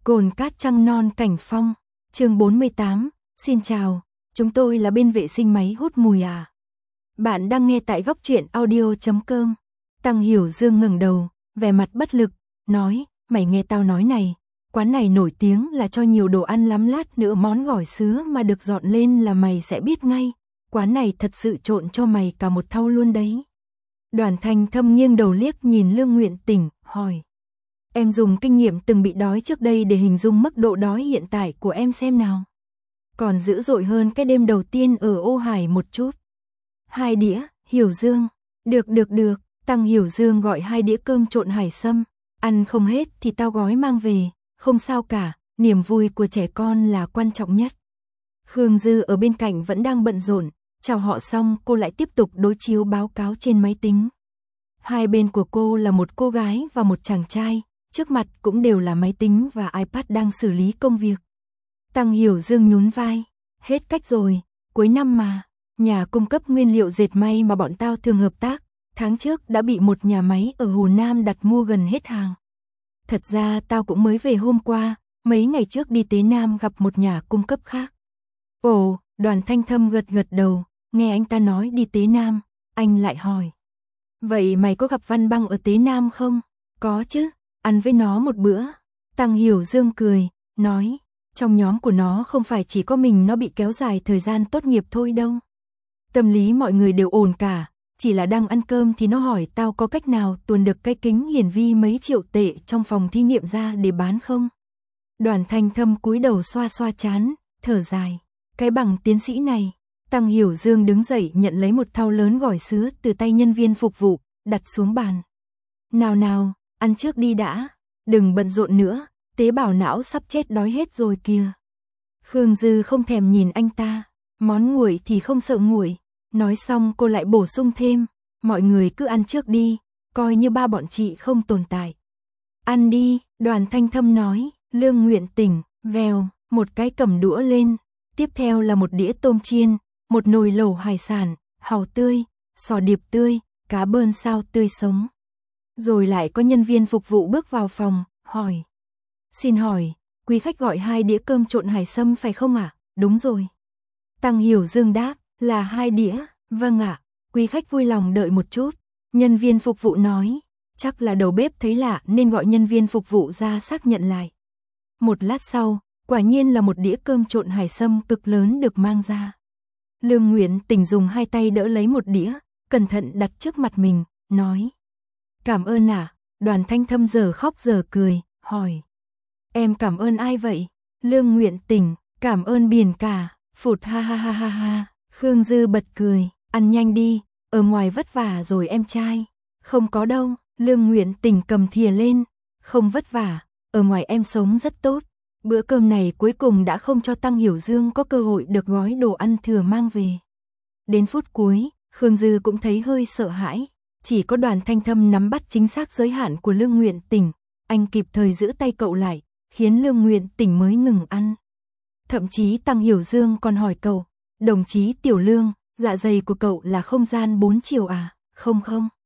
Cồn cát trăng non cảnh phong, chương 48, xin chào, chúng tôi là bên vệ sinh máy hút mùi à. Bạn đang nghe tại góc truyện audio.com. Tăng Hiểu Dương ngẩng đầu, vẻ mặt bất lực, nói, mày nghe tao nói này, quán này nổi tiếng là cho nhiều đồ ăn lắm, lát nữa món gỏi sứa mà được dọn lên là mày sẽ biết ngay, quán này thật sự trộn cho mày cả một thau luôn đấy. Đoàn Thanh Thâm nghiêng đầu liếc nhìn Lương Nguyện Tỉnh, hỏi. Em dùng kinh nghiệm từng bị đói trước đây để hình dung mức độ đói hiện tại của em xem nào. Còn dữ dội hơn cái đêm đầu tiên ở Ô Hải một chút. 2 đĩa, Hiểu Dương. Được, Tăng Hiểu Dương gọi 2 đĩa cơm trộn hải sâm. Ăn không hết thì tao gói mang về, không sao cả, niềm vui của trẻ con là quan trọng nhất. Khương Dư ở bên cạnh vẫn đang bận rộn, chào họ xong cô lại tiếp tục đối chiếu báo cáo trên máy tính. Hai bên của cô là một cô gái và một chàng trai. Trước mặt cũng đều là máy tính và iPad đang xử lý công việc. Tăng Hiểu Dương nhún vai. Hết cách rồi, cuối năm mà. Nhà cung cấp nguyên liệu dệt may mà bọn tao thường hợp tác, tháng trước đã bị một nhà máy ở Hồ Nam đặt mua gần hết hàng. Thật ra tao cũng mới về hôm qua, mấy ngày trước đi Tế Nam gặp một nhà cung cấp khác. Ồ, Đoàn Thanh Thâm gật đầu, nghe anh ta nói đi Tế Nam, anh lại hỏi. Vậy mày có gặp Văn Băng ở Tế Nam không? Có chứ. Ăn với nó một bữa. Tăng Hiểu Dương cười, nói, trong nhóm của nó không phải chỉ có mình nó bị kéo dài thời gian tốt nghiệp thôi đâu. Tâm lý mọi người đều ổn cả, chỉ là đang ăn cơm thì nó hỏi tao có cách nào tuồn được cái kính hiển vi mấy triệu tệ trong phòng thí nghiệm ra để bán không. Đoàn Thanh Thâm cúi đầu xoa xoa trán, thở dài, cái bằng tiến sĩ này. Tăng Hiểu Dương đứng dậy nhận lấy một thau lớn gỏi sứa từ tay nhân viên phục vụ, đặt xuống bàn. Nào, ăn trước đi đã, đừng bận rộn nữa, tế bào não sắp chết đói hết rồi kìa. Khương Dư không thèm nhìn anh ta, món nguội thì không sợ nguội. Nói xong cô lại bổ sung thêm, mọi người cứ ăn trước đi, coi như ba bọn chị không tồn tại. Ăn đi, Đoàn Thanh Thâm nói. Lương Nguyện Tỉnh, vèo, một cái cầm đũa lên, tiếp theo là một đĩa tôm chiên, một nồi lẩu hải sản, hàu tươi, sò điệp tươi, cá bơn sao tươi sống. Rồi lại có nhân viên phục vụ bước vào phòng, hỏi. Xin hỏi, quý khách gọi 2 đĩa cơm trộn hải sâm phải không ạ? Đúng rồi. Tăng Hiểu Dương đáp, là 2 đĩa, vâng ạ, quý khách vui lòng đợi một chút. Nhân viên phục vụ nói, chắc là đầu bếp thấy lạ nên gọi nhân viên phục vụ ra xác nhận lại. Một lát sau, quả nhiên là một đĩa cơm trộn hải sâm cực lớn được mang ra. Lương Nguyện Tỉnh dùng 2 tay đỡ lấy một đĩa, cẩn thận đặt trước mặt mình, nói. Cảm ơn ạ. Đoàn Thanh Thâm giờ khóc giờ cười, hỏi. Em cảm ơn ai vậy? Lương Nguyện Tỉnh, cảm ơn biển cả, phụt ha ha ha ha ha. Khương Dư bật cười, ăn nhanh đi, ở ngoài vất vả rồi em trai. Không có đâu, Lương Nguyện Tỉnh cầm thìa lên, không vất vả, ở ngoài em sống rất tốt. Bữa cơm này cuối cùng đã không cho Tăng Hiểu Dương có cơ hội được gói đồ ăn thừa mang về. Đến phút cuối, Khương Dư cũng thấy hơi sợ hãi. Chỉ có Đoàn Thanh Thâm nắm bắt chính xác giới hạn của Lương Nguyện Tỉnh, anh kịp thời giữ tay cậu lại, khiến Lương Nguyện Tỉnh mới ngừng ăn. Thậm chí Tăng Hiểu Dương còn hỏi cậu, đồng chí Tiểu Lương, dạ dày của cậu là không gian 4 chiều à? Không.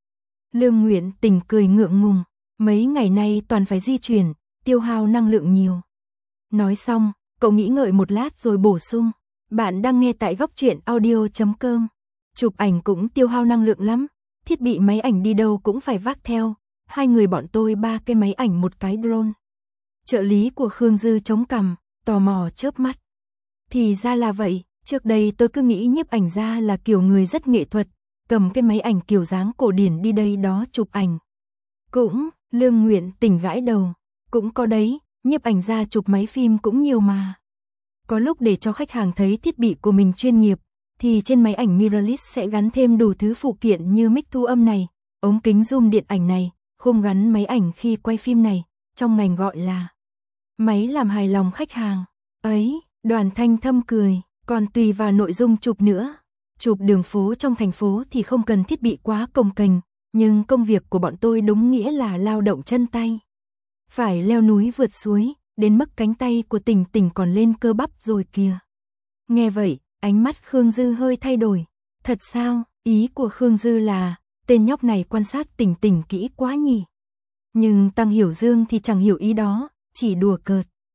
Lương Nguyện Tỉnh cười ngượng ngùng, mấy ngày nay toàn phải di chuyển, tiêu hao năng lượng nhiều. Nói xong, cậu nghĩ ngợi một lát rồi bổ sung, bạn đang nghe tại góc truyện audio.com. Chụp ảnh cũng tiêu hao năng lượng lắm. Thiết bị máy ảnh đi đâu cũng phải vác theo, 2 người bọn tôi 3 cái máy ảnh một cái drone. Trợ lý của Khương Dư chống cằm, tò mò chớp mắt. Thì ra là vậy, trước đây tôi cứ nghĩ nhiếp ảnh gia là kiểu người rất nghệ thuật, cầm cái máy ảnh kiểu dáng cổ điển đi đây đó chụp ảnh. Cũng, Lương Nguyện Tỉnh gãi đầu, cũng có đấy, nhiếp ảnh gia chụp máy phim cũng nhiều mà. Có lúc để cho khách hàng thấy thiết bị của mình chuyên nghiệp, thì trên máy ảnh mirrorless sẽ gắn thêm đủ thứ phụ kiện như mic thu âm này, ống kính zoom điện ảnh này, khung gắn máy ảnh khi quay phim này, trong ngành gọi là máy làm hài lòng khách hàng. Ấy, Đoàn Thanh Thâm cười, còn tùy vào nội dung chụp nữa. Chụp đường phố trong thành phố thì không cần thiết bị quá cồng kềnh, nhưng công việc của bọn tôi đúng nghĩa là lao động chân tay. Phải leo núi vượt suối, đến mức cánh tay của Tỉnh Tỉnh còn lên cơ bắp rồi kìa. Nghe vậy, ánh mắt Khương Dư hơi thay đổi. Thật sao, ý của Khương Dư là, tên nhóc này quan sát Tỉnh Tỉnh kỹ quá nhỉ. Nhưng Tăng Hiểu Dương thì chẳng hiểu ý đó, chỉ đùa cợt.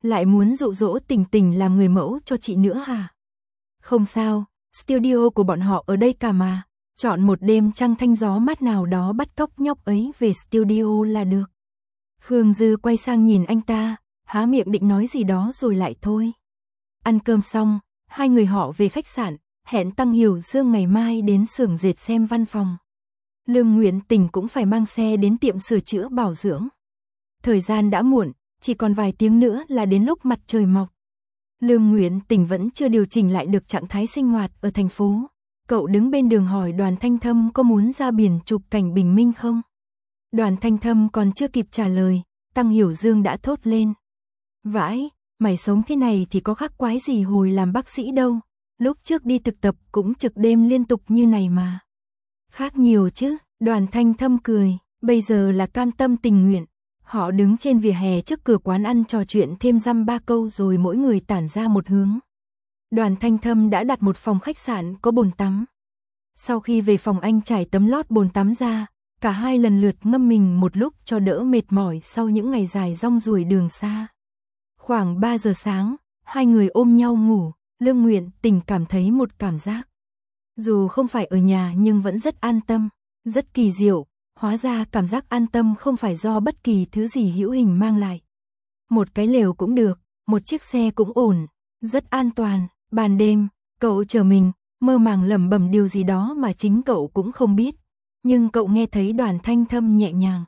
Lại muốn dụ dỗ Tình Tình làm người mẫu cho chị nữa hả? Không sao, studio của bọn họ ở đây cả mà. Chọn một đêm trăng thanh gió mát nào đó bắt cóc nhóc ấy về studio là được. Khương Dư quay sang nhìn anh ta, há miệng định nói gì đó rồi lại thôi. Ăn cơm xong, hai người họ về khách sạn, hẹn Tăng Hiểu Dương ngày mai đến xưởng dệt xem văn phòng. Lương Nguyện Tình cũng phải mang xe đến tiệm sửa chữa bảo dưỡng. Thời gian đã muộn, chỉ còn vài tiếng nữa là đến lúc mặt trời mọc. Lương Nguyện Tình vẫn chưa điều chỉnh lại được trạng thái sinh hoạt ở thành phố. Cậu đứng bên đường hỏi Đoàn Thanh Thâm có muốn ra biển chụp cảnh bình minh không? Đoàn Thanh Thâm còn chưa kịp trả lời, Tăng Hiểu Dương đã thốt lên. Vãi, mày sống thế này thì có khác quái gì hồi làm bác sĩ đâu. Lúc trước đi thực tập cũng trực đêm liên tục như này mà. Khác nhiều chứ, Đoàn Thanh Thâm cười, bây giờ là cam tâm tình nguyện. Họ đứng trên vỉa hè trước cửa quán ăn trò chuyện thêm dăm ba câu rồi mỗi người tản ra một hướng. Đoàn Thanh Thâm đã đặt một phòng khách sạn có bồn tắm. Sau khi về phòng anh trải tấm lót bồn tắm ra, cả hai lần lượt ngâm mình một lúc cho đỡ mệt mỏi sau những ngày dài rong ruổi đường xa. Khoảng 3 giờ sáng, hai người ôm nhau ngủ, Lương Nguyện Tình cảm thấy một cảm giác. Dù không phải ở nhà nhưng vẫn rất an tâm, rất kỳ diệu, hóa ra cảm giác an tâm không phải do bất kỳ thứ gì hữu hình mang lại. Một cái lều cũng được, một chiếc xe cũng ổn, rất an toàn. Ban đêm, cậu chờ mình, mơ màng lẩm bẩm điều gì đó mà chính cậu cũng không biết. Nhưng cậu nghe thấy Đoàn Thanh Thâm nhẹ nhàng.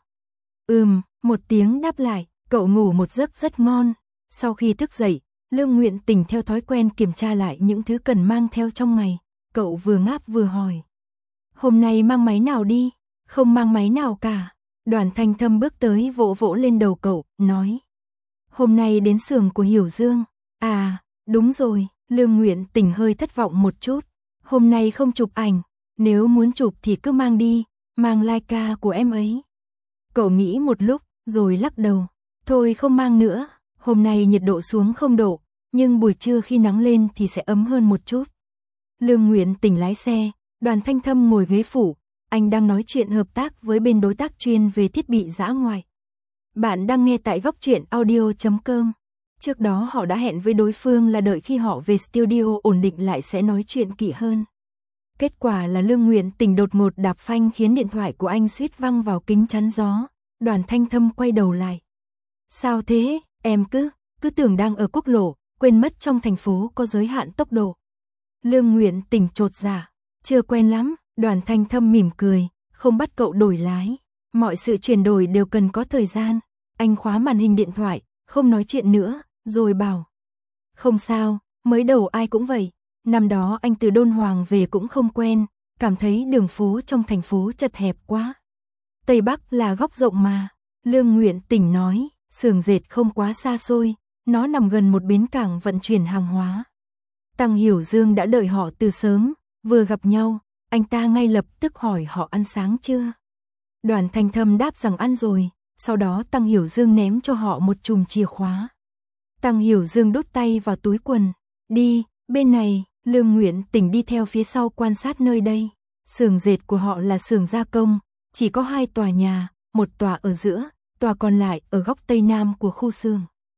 Một tiếng đáp lại, cậu ngủ một giấc rất ngon. Sau khi thức dậy, Lương Nguyện Tình theo thói quen kiểm tra lại những thứ cần mang theo trong ngày. Cậu vừa ngáp vừa hỏi. Hôm nay mang máy nào đi? Không mang máy nào cả. Đoàn Thanh Thâm bước tới vỗ vỗ lên đầu cậu, nói. Hôm nay đến xưởng của Hiểu Dương. À, đúng rồi. Lương Nguyện Tình hơi thất vọng một chút. Hôm nay không chụp ảnh. Nếu muốn chụp thì cứ mang đi. Mang Leica của em ấy. Cậu nghĩ một lúc, rồi lắc đầu. Thôi không mang nữa. Hôm nay nhiệt độ xuống 0 độ. Nhưng buổi trưa khi nắng lên thì sẽ ấm hơn một chút. Lương Nguyện Tình lái xe. Đoàn Thanh Thâm ngồi ghế phụ. Anh đang nói chuyện hợp tác với bên đối tác chuyên về thiết bị dã ngoại. Bạn đang nghe tại Góc Truyện Audio.com. Trước đó họ đã hẹn với đối phương là đợi khi họ về studio ổn định lại sẽ nói chuyện kỹ hơn. Kết quả là Lương Nguyện Tình đột ngột đạp phanh khiến điện thoại của anh suýt văng vào kính chắn gió. Đoàn Thanh Thâm quay đầu lại. Sao thế, em cứ tưởng đang ở quốc lộ, quên mất trong thành phố có giới hạn tốc độ. Lương Nguyện Tình chột dạ, chưa quen lắm. Đoàn Thanh Thâm mỉm cười, không bắt cậu đổi lái. Mọi sự chuyển đổi đều cần có thời gian. Anh khóa màn hình điện thoại, không nói chuyện nữa, rồi bảo. Không sao, mới đầu ai cũng vậy. Năm đó anh từ Đôn Hoàng về cũng không quen, cảm thấy đường phố trong thành phố chật hẹp quá. Tây Bắc là góc rộng mà. Lương Nguyện Tình nói, xưởng dệt không quá xa xôi, nó nằm gần một bến cảng vận chuyển hàng hóa. Tăng Hiểu Dương đã đợi họ từ sớm, vừa gặp nhau, anh ta ngay lập tức hỏi họ ăn sáng chưa. Đoàn Thanh Thâm đáp rằng ăn rồi, sau đó Tăng Hiểu Dương ném cho họ một chùm chìa khóa. Tăng Hiểu Dương đút tay vào túi quần, đi, bên này. Lương Nguyện Tình đi theo phía sau quan sát nơi đây. Xưởng dệt của họ là xưởng gia công, chỉ có 2 tòa nhà, một tòa ở giữa, tòa còn lại ở góc tây nam của khu xưởng.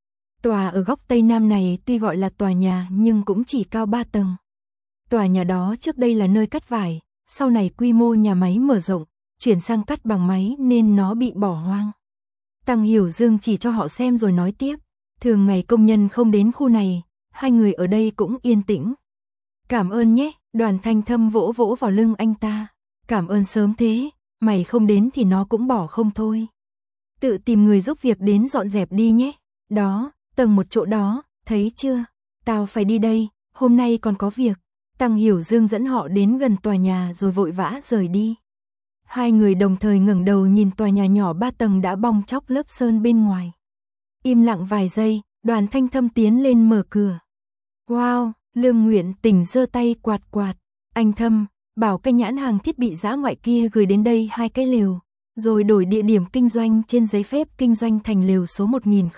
Tòa ở góc tây nam này tuy gọi là tòa nhà nhưng cũng chỉ cao 3 tầng. Tòa nhà đó trước đây là nơi cắt vải, sau này quy mô nhà máy mở rộng, chuyển sang cắt bằng máy nên nó bị bỏ hoang. Tăng Hiểu Dương chỉ cho họ xem rồi nói tiếp, thường ngày công nhân không đến khu này, hai người ở đây cũng yên tĩnh. Cảm ơn nhé, Đoàn Thanh Thâm vỗ vỗ vào lưng anh ta. Cảm ơn sớm thế, mày không đến thì nó cũng bỏ không thôi. Tự tìm người giúp việc đến dọn dẹp đi nhé. Đó, tầng một chỗ đó, thấy chưa? Tao phải đi đây, hôm nay còn có việc. Tăng Hiểu Dương dẫn họ đến gần tòa nhà rồi vội vã rời đi. Hai người đồng thời ngẩng đầu nhìn tòa nhà nhỏ 3 tầng đã bong tróc lớp sơn bên ngoài. Im lặng vài giây, Đoàn Thanh Thâm tiến lên mở cửa. Wow! Lương Nguyện Tình giơ tay quạt quạt. Anh Thâm, bảo cái nhãn hàng thiết bị dã ngoại kia gửi đến đây 2 cái lều, rồi đổi địa điểm kinh doanh trên giấy phép kinh doanh thành lều số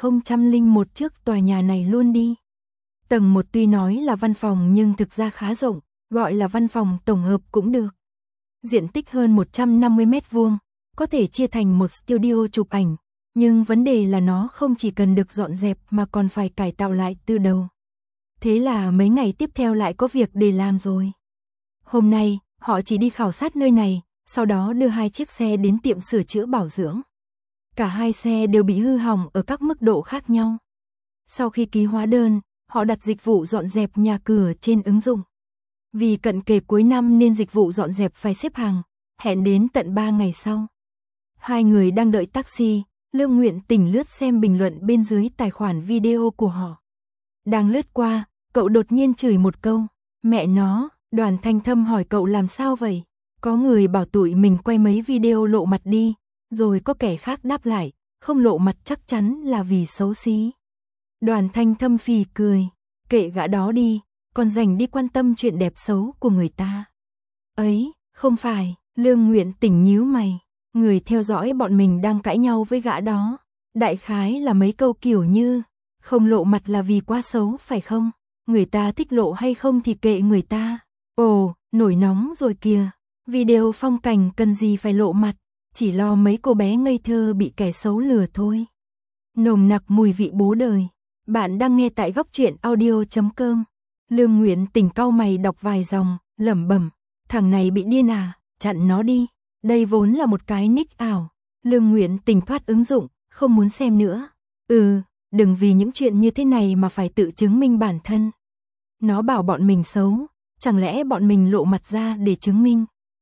1001 trước tòa nhà này luôn đi. Tầng 1 tuy nói là văn phòng nhưng thực ra khá rộng, gọi là văn phòng tổng hợp cũng được. Diện tích hơn 150 mét vuông, có thể chia thành một studio chụp ảnh, Nhưng vấn đề là nó không chỉ cần được dọn dẹp mà còn phải cải tạo lại từ đầu. Thế là mấy ngày tiếp theo lại có việc để làm rồi. Hôm nay, họ chỉ đi khảo sát nơi này, sau đó đưa 2 chiếc xe đến tiệm sửa chữa bảo dưỡng. Cả 2 xe đều bị hư hỏng ở các mức độ khác nhau. Sau khi ký hóa đơn, họ đặt dịch vụ dọn dẹp nhà cửa trên ứng dụng. Vì cận kề cuối năm nên dịch vụ dọn dẹp phải xếp hàng, hẹn đến tận 3 ngày sau. 2 người đang đợi taxi, Lương Nguyện Tình lướt xem bình luận bên dưới tài khoản video của họ. Đang lướt qua, cậu đột nhiên chửi một câu, mẹ nó. Đoàn Thanh Thâm hỏi cậu làm sao vậy? Có người bảo tụi mình quay mấy video lộ mặt đi, rồi có kẻ khác đáp lại, không lộ mặt chắc chắn là vì xấu xí. Đoàn Thanh Thâm phì cười, kệ gã đó đi, còn dành đi quan tâm chuyện đẹp xấu của người ta. Ấy, không phải, Lương Nguyện Tình nhíu mày, người theo dõi bọn mình đang cãi nhau với gã đó. Đại khái là mấy câu kiểu như, không lộ mặt là vì quá xấu phải không? Người ta thích lộ hay không thì kệ người ta. Ồ, nổi nóng rồi kìa, video phong cảnh cần gì phải lộ mặt, chỉ lo mấy cô bé ngây thơ bị kẻ xấu lừa thôi. Nồng nặc mùi vị bố đời, bạn đang nghe tại góc truyện audio.com. Lương Nguyện Tình cau mày đọc vài dòng, lẩm bẩm, thằng này bị điên à, chặn nó đi, đây vốn là một cái nick ảo. Lương Nguyện Tình thoát ứng dụng, không muốn xem nữa. Đừng vì những chuyện như thế này mà phải tự chứng minh bản thân. Nó bảo bọn mình xấu. Chẳng lẽ bọn mình lộ mặt ra để chứng minh?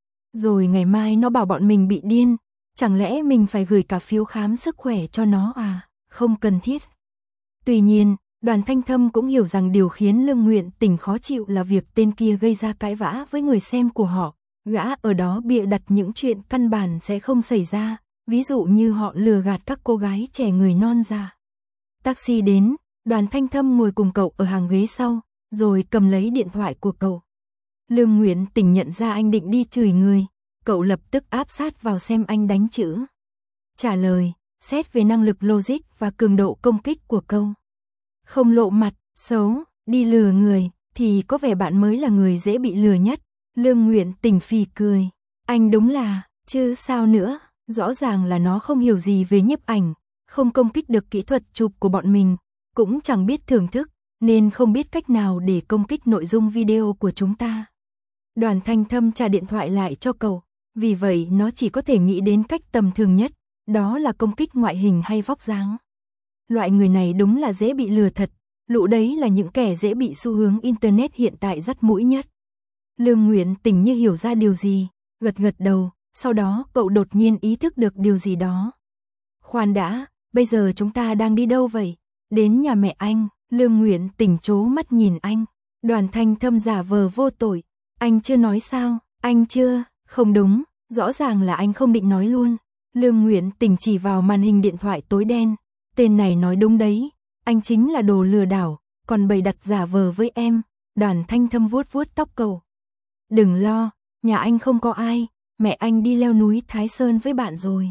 Rồi ngày mai nó bảo bọn mình bị điên, chẳng lẽ mình phải gửi cả phiếu khám sức khỏe cho nó à? Không cần thiết. Tuy nhiên, Đoàn Thanh Thâm cũng hiểu rằng điều khiến Lương Nguyện Tình khó chịu là việc tên kia gây ra cãi vã với người xem của họ. Gã ở đó bịa đặt những chuyện căn bản sẽ không xảy ra, ví dụ như họ lừa gạt các cô gái trẻ người non già. Taxi đến, Đoàn Thanh Thâm ngồi cùng cậu ở hàng ghế sau, rồi cầm lấy điện thoại của cậu. Lương Nguyện Tình nhận ra anh định đi chửi người, cậu lập tức áp sát vào xem anh đánh chữ. Trả lời, xét về năng lực logic và cường độ công kích của câu. Không lộ mặt, xấu, đi lừa người, thì có vẻ bạn mới là người dễ bị lừa nhất. Lương Nguyện Tình phì cười. Anh đúng là, chứ sao nữa, rõ ràng là nó không hiểu gì về nhiếp ảnh, không công kích được kỹ thuật chụp của bọn mình, cũng chẳng biết thưởng thức, nên không biết cách nào để công kích nội dung video của chúng ta. Đoàn Thanh Thâm trả điện thoại lại cho cậu, vì vậy nó chỉ có thể nghĩ đến cách tầm thường nhất, đó là công kích ngoại hình hay vóc dáng. Loại người này đúng là dễ bị lừa thật, lũ đấy là những kẻ dễ bị xu hướng internet hiện tại dắt mũi nhất. Lương Nguyện Tình như hiểu ra điều gì, gật gật đầu, sau đó cậu đột nhiên ý thức được điều gì đó. Khoan đã, bây giờ chúng ta đang đi đâu vậy? Đến nhà mẹ anh. Lương Nguyện Tình trố mắt nhìn anh. Đoàn Thanh Thâm giả vờ vô tội. Anh chưa nói sao? Anh chưa? Không đúng, rõ ràng là anh không định nói luôn. Lương Nguyện Tình chỉ vào màn hình điện thoại tối đen. Tên này nói đúng đấy, anh chính là đồ lừa đảo, còn bày đặt giả vờ với em. Đoàn Thanh Thâm vuốt vuốt tóc cậu. Đừng lo, nhà anh không có ai, mẹ anh đi leo núi Thái Sơn với bạn rồi.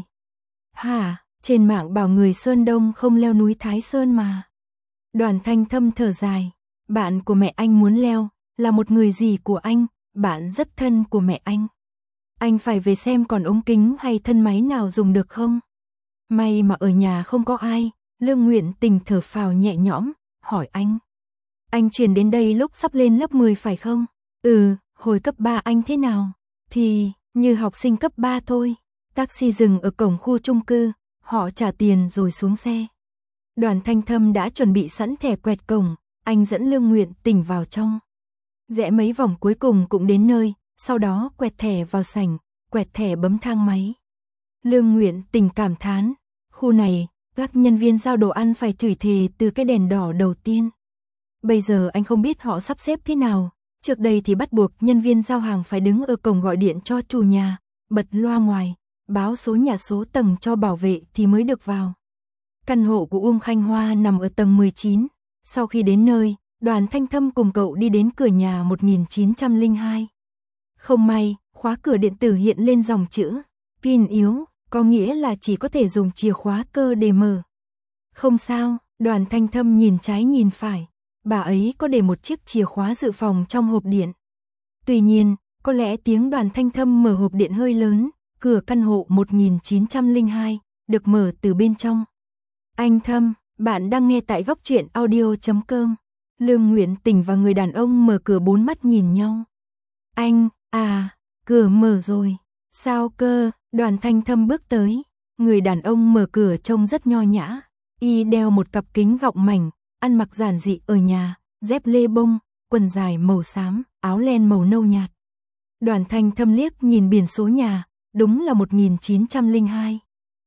Hả? Trên mạng bảo người Sơn Đông không leo núi Thái Sơn mà. Đoàn Thanh Thâm thở dài, bạn của mẹ anh muốn leo, là một người dì của anh, bạn rất thân của mẹ anh. Anh phải về xem còn ống kính hay thân máy nào dùng được không? May mà ở nhà không có ai. Lương Nguyện Tình thở phào nhẹ nhõm, hỏi anh. Anh chuyển đến đây lúc sắp lên lớp 10 phải không? Hồi cấp 3 anh thế nào? Thì, như học sinh cấp 3 thôi. Taxi dừng ở cổng khu chung cư, họ trả tiền rồi xuống xe. Đoàn Thanh Thâm đã chuẩn bị sẵn thẻ quẹt cổng, anh dẫn Lương Nguyện Tình vào trong. Rẽ mấy vòng cuối cùng cũng đến nơi, sau đó quẹt thẻ vào sảnh, quẹt thẻ bấm thang máy. Lương Nguyện Tình cảm thán, khu này, các nhân viên giao đồ ăn phải chửi thề từ cái đèn đỏ đầu tiên. Bây giờ anh không biết họ sắp xếp thế nào, trước đây thì bắt buộc nhân viên giao hàng phải đứng ở cổng gọi điện cho chủ nhà, bật loa ngoài, báo số nhà số tầng cho bảo vệ thì mới được vào. Căn hộ của Khanh Hoa nằm ở tầng 19. Sau khi đến nơi, Đoàn Thanh Thâm cùng cậu đi đến cửa nhà 1902. Không may, khóa cửa điện tử hiện lên dòng chữ pin yếu, có nghĩa là chỉ có thể dùng chìa khóa cơ để mở. Không sao, Đoàn Thanh Thâm nhìn trái nhìn phải, bà ấy có để một chiếc chìa khóa dự phòng trong hộp điện. Tuy nhiên, có lẽ tiếng Đoàn Thanh Thâm mở hộp điện hơi lớn, cửa căn hộ 1902 được mở từ bên trong, Anh Thâm, bạn đang nghe tại góc truyện audio.com. Lương Nguyện Tình và người đàn ông mở cửa bốn mắt nhìn nhau. Anh, cửa mở rồi. Sao cơ? Đoàn Thanh Thâm bước tới. Người đàn ông mở cửa trông rất nho nhã. Y đeo một cặp kính gọng mảnh, ăn mặc giản dị ở nhà, dép lê bông, quần dài màu xám, áo len màu nâu nhạt. Đoàn Thanh Thâm liếc nhìn biển số nhà, đúng là 1902.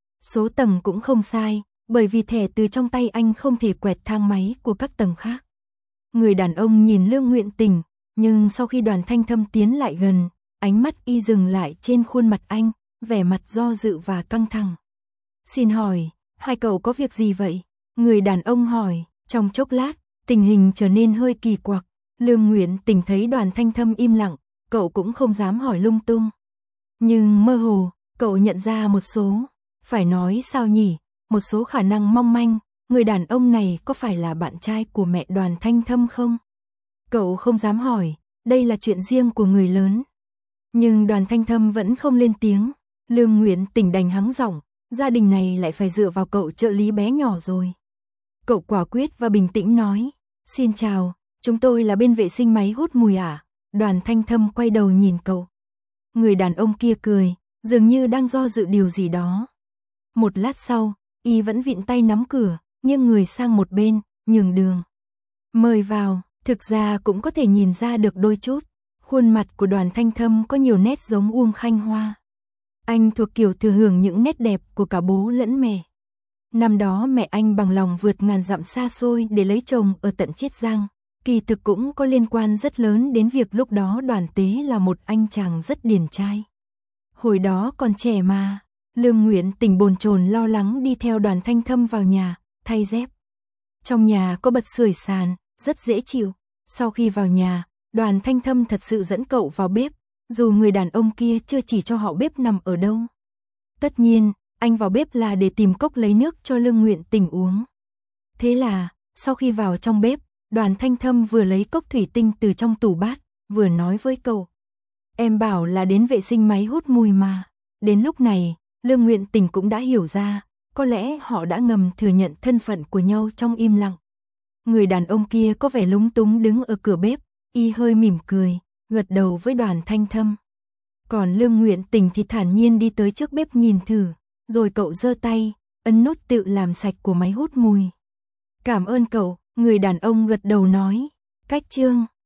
Số tầng cũng không sai, bởi vì thẻ từ trong tay anh không thể quẹt thang máy của các tầng khác. Người đàn ông nhìn Lương Nguyện Tình, nhưng sau khi Đoàn Thanh Thâm tiến lại gần, ánh mắt y dừng lại trên khuôn mặt anh, vẻ mặt do dự và căng thẳng. Xin hỏi, hai cậu có việc gì vậy? Người đàn ông hỏi. Trong chốc lát, tình hình trở nên hơi kỳ quặc. Lương Nguyện Tình thấy Đoàn Thanh Thâm im lặng, cậu cũng không dám hỏi lung tung. Nhưng mơ hồ, cậu nhận ra một số, phải nói sao nhỉ, một số khả năng mong manh. Người đàn ông này có phải là bạn trai của mẹ Đoàn Thanh Thâm không? Cậu không dám hỏi, đây là chuyện riêng của người lớn. Nhưng Đoàn Thanh Thâm vẫn không lên tiếng. Lương Nguyện Tình đành hắng giọng, gia đình này lại phải dựa vào cậu trợ lý bé nhỏ rồi. Cậu quả quyết và bình tĩnh nói, xin chào, chúng tôi là bên vệ sinh máy hút mùi ạ. Đoàn Thanh Thâm quay đầu nhìn cậu. Người đàn ông kia cười, dường như đang do dự điều gì đó. Một lát sau, y vẫn vịn tay nắm cửa, nghiêng người sang một bên, nhường đường. Mời vào, thực ra cũng có thể nhìn ra được đôi chút. Khuôn mặt của Đoàn Thanh Thâm có nhiều nét giống Uông Khanh Hoa. Anh thuộc kiểu thừa hưởng những nét đẹp của cả bố lẫn mẹ. Năm đó mẹ anh bằng lòng vượt ngàn dặm xa xôi để lấy chồng ở tận Chiết Giang. Kỳ thực cũng có liên quan rất lớn đến việc lúc đó Đoàn Tế là một anh chàng rất điển trai. Hồi đó còn trẻ mà. Lương Nguyện Tình bồn chồn lo lắng đi theo Đoàn Thanh Thâm vào nhà, thay dép. Trong nhà có bật sưởi sàn, rất dễ chịu. Sau khi vào nhà, Đoàn Thanh Thâm thật sự dẫn cậu vào bếp, dù người đàn ông kia chưa chỉ cho họ bếp nằm ở đâu. Tất nhiên, anh vào bếp là để tìm cốc lấy nước cho Lương Nguyện Tình uống. Thế là, sau khi vào trong bếp, Đoàn Thanh Thâm vừa lấy cốc thủy tinh từ trong tủ bát, vừa nói với cậu. Em bảo là đến vệ sinh máy hút mùi mà. Đến lúc này, Lương Nguyện Tình cũng đã hiểu ra, có lẽ họ đã ngầm thừa nhận thân phận của nhau trong im lặng. Người đàn ông kia có vẻ lúng túng đứng ở cửa bếp, y hơi mỉm cười, gật đầu với Đoàn Thanh Thâm. Còn Lương Nguyện Tình thì thản nhiên đi tới trước bếp nhìn thử, rồi cậu giơ tay, ấn nút tự làm sạch của máy hút mùi. Cảm ơn cậu, người đàn ông gật đầu nói. Cách chương